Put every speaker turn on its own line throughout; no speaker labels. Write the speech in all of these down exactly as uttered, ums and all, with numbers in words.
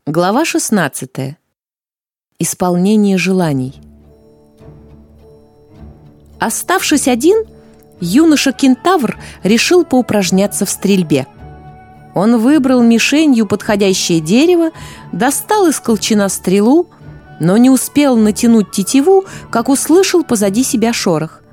Глава шестнадцатая. Исполнение желаний. Оставшись один, юноша-кентавр решил поупражняться в стрельбе. Он выбрал мишенью подходящее дерево, достал из колчана стрелу, но не успел натянуть тетиву, как услышал позади себя шорох.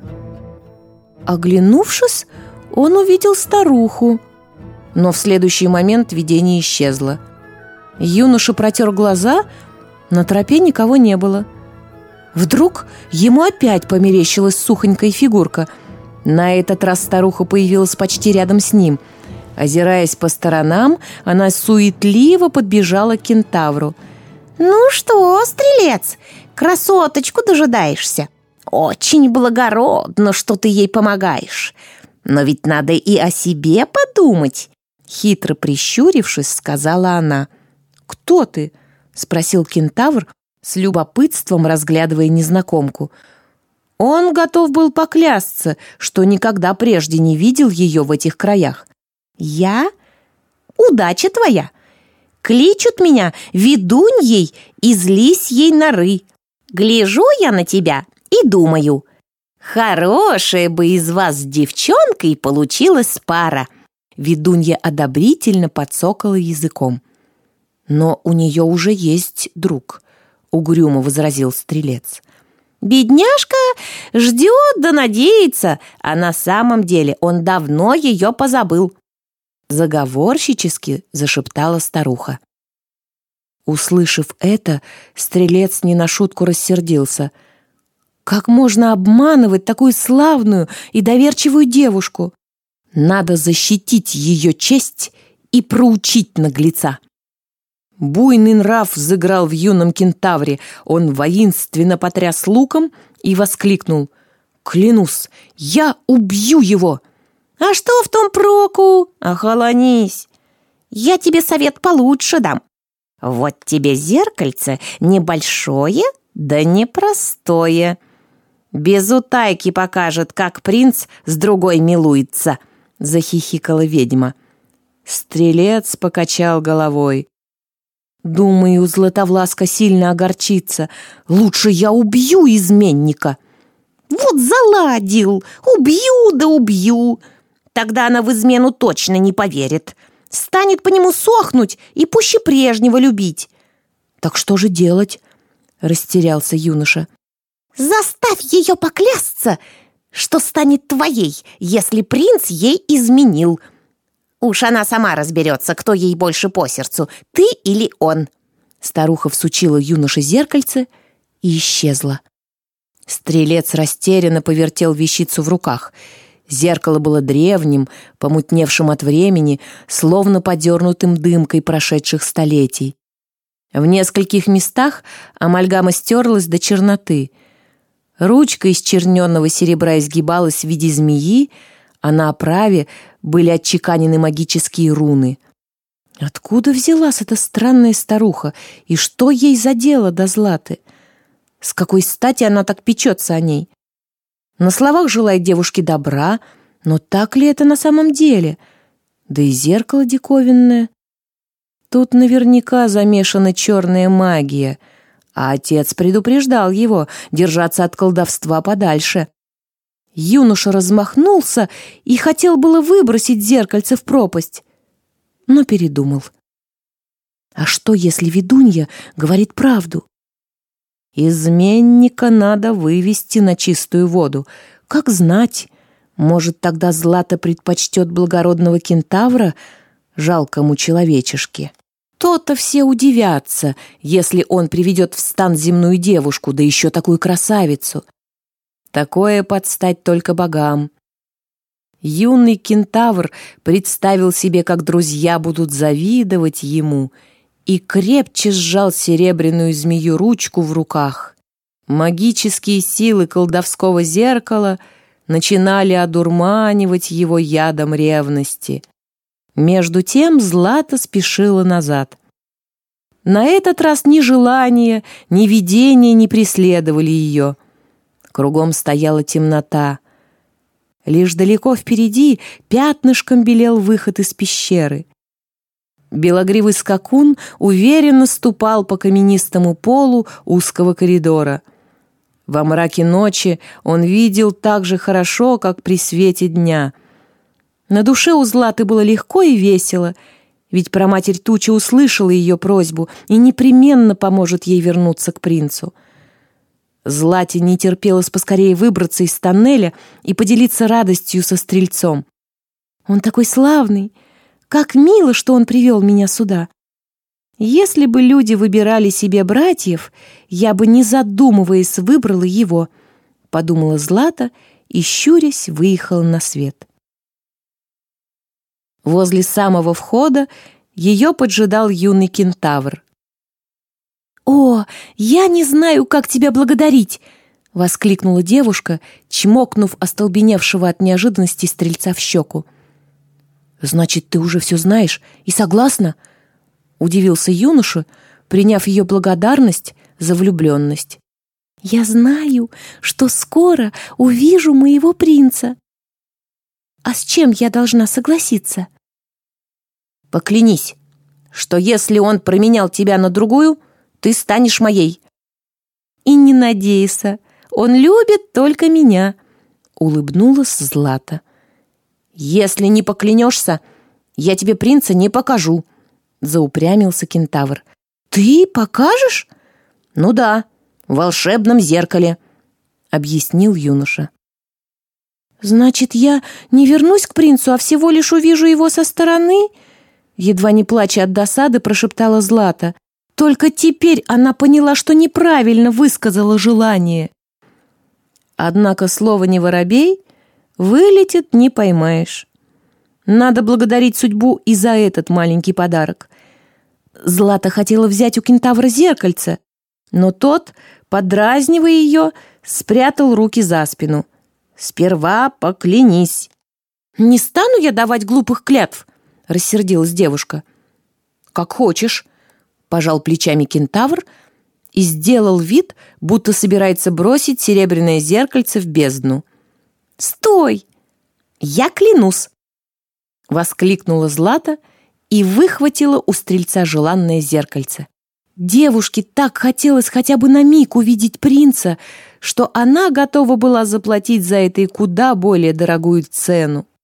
Оглянувшись, он увидел старуху, но в следующий момент видение исчезло. Юноша протер глаза, на тропе никого не было. Вдруг ему опять померещилась сухонькая фигурка. На этот раз старуха появилась почти рядом с ним. Озираясь по сторонам, она суетливо подбежала к кентавру.
«Ну что, стрелец, красоточку дожидаешься? Очень благородно, что ты ей помогаешь. Но ведь надо и о себе подумать!»
Хитро прищурившись, сказала она. «Кто ты?» — спросил кентавр, с любопытством разглядывая незнакомку. Он готов был поклясться, что никогда прежде не видел ее в этих краях.
«Я? Удача твоя! Кличут меня ведуньей из лисьей норы. Гляжу я на тебя и думаю, хорошая бы из вас с девчонкой получилась пара».
Ведунья одобрительно подсокала языком. «Но у нее уже есть друг», — угрюмо возразил стрелец.
«Бедняжка ждет да надеется, а на самом деле он давно ее позабыл», —
заговорщически зашептала старуха. Услышав это, стрелец не на шутку рассердился. Как можно обманывать такую славную и доверчивую девушку? Надо защитить ее честь и проучить наглеца. Буйный нрав взыграл в юном кентавре. Он воинственно потряс луком и воскликнул: «Клянусь, я убью его!»
«А что в том проку? Охолонись! Я тебе совет получше дам. Вот тебе зеркальце небольшое, да непростое. Без утайки покажет, как принц с другой милуется», —
захихикала ведьма. Стрелец покачал головой. «Думаю, Златовласка сильно огорчится. Лучше я убью изменника».
«Вот заладил! Убью да убью! Тогда она в измену точно не поверит. Станет по нему сохнуть и пуще прежнего любить».
«Так что же делать?» — растерялся юноша.
«Заставь ее поклясться, что станет твоей, если принц ей изменил. Уж она сама разберется, кто ей больше по сердцу, ты или он».
Старуха всучила юноше зеркальце и исчезла. Стрелец растерянно повертел вещицу в руках. Зеркало было древним, помутневшим от времени, словно подернутым дымкой прошедших столетий. В нескольких местах амальгама стерлась до черноты. Ручка из черненного серебра изгибалась в виде змеи, а на оправе были отчеканены магические руны. Откуда взялась эта странная старуха, и что ей за дело до Златы? С какой стати она так печется о ней? На словах желает девушке добра, но так ли это на самом деле? Да и зеркало диковинное. Тут наверняка замешана черная магия, а отец предупреждал его держаться от колдовства подальше. Юноша размахнулся и хотел было выбросить зеркальце в пропасть, но передумал. А что, если ведунья говорит правду? Изменника надо вывести на чистую воду. Как знать, может, тогда Злата предпочтет благородного кентавра жалкому человечешке. То-то все удивятся, если он приведет в стан земную девушку, да еще такую красавицу. Такое подстать только богам. Юный кентавр представил себе, как друзья будут завидовать ему, и крепче сжал серебряную змею ручку в руках. Магические силы колдовского зеркала начинали одурманивать его ядом ревности. Между тем Злата спешила назад. На этот раз ни желание, ни видение не преследовали ее. Кругом стояла темнота. Лишь далеко впереди пятнышком белел выход из пещеры. Белогривый скакун уверенно ступал по каменистому полу узкого коридора. Во мраке ночи он видел так же хорошо, как при свете дня. На душе у Златы было легко и весело, ведь праматерь Туча услышала ее просьбу и непременно поможет ей вернуться к принцу. Злате не терпелось поскорее выбраться из тоннеля и поделиться радостью со стрельцом. «Он такой славный! Как мило, что он привел меня сюда! Если бы люди выбирали себе братьев, я бы, не задумываясь, выбрала его», — подумала Злата и, щурясь, выехала на свет. Возле самого входа ее поджидал юный кентавр. «О, я не знаю, как тебя благодарить!» — воскликнула девушка, чмокнув остолбеневшего от неожиданности стрельца в щеку. «Значит, ты уже все знаешь и согласна?» — удивился юноша, приняв ее благодарность за влюбленность. «Я знаю, что скоро увижу моего принца. А с чем я должна согласиться?»
«Поклянись, что если он променял тебя на другую, ты станешь моей».
«И не надейся, он любит только меня», — улыбнулась Злата.
«Если не поклянешься, я тебе принца не покажу», — заупрямился кентавр.
«Ты покажешь?»
«Ну да, в волшебном зеркале», — объяснил юноша.
«Значит, я не вернусь к принцу, а всего лишь увижу его со стороны?» Едва не плача от досады, прошептала Злата. Только теперь она поняла, что неправильно высказала желание. Однако слово «не воробей» вылетит, не поймаешь. Надо благодарить судьбу и за этот маленький подарок. Злата хотела взять у кентавра зеркальце, но тот, подразнивая ее, спрятал руки за спину.
«Сперва поклянись».
«Не стану я давать глупых клятв», — рассердилась девушка.
«Как хочешь», — пожал плечами кентавр
и сделал вид, будто собирается бросить серебряное зеркальце в бездну.
«Стой! Я клянусь!»
— воскликнула Злата и выхватила у стрельца желанное зеркальце. Девушке так хотелось хотя бы на миг увидеть принца, что она готова была заплатить за это и куда более дорогую цену.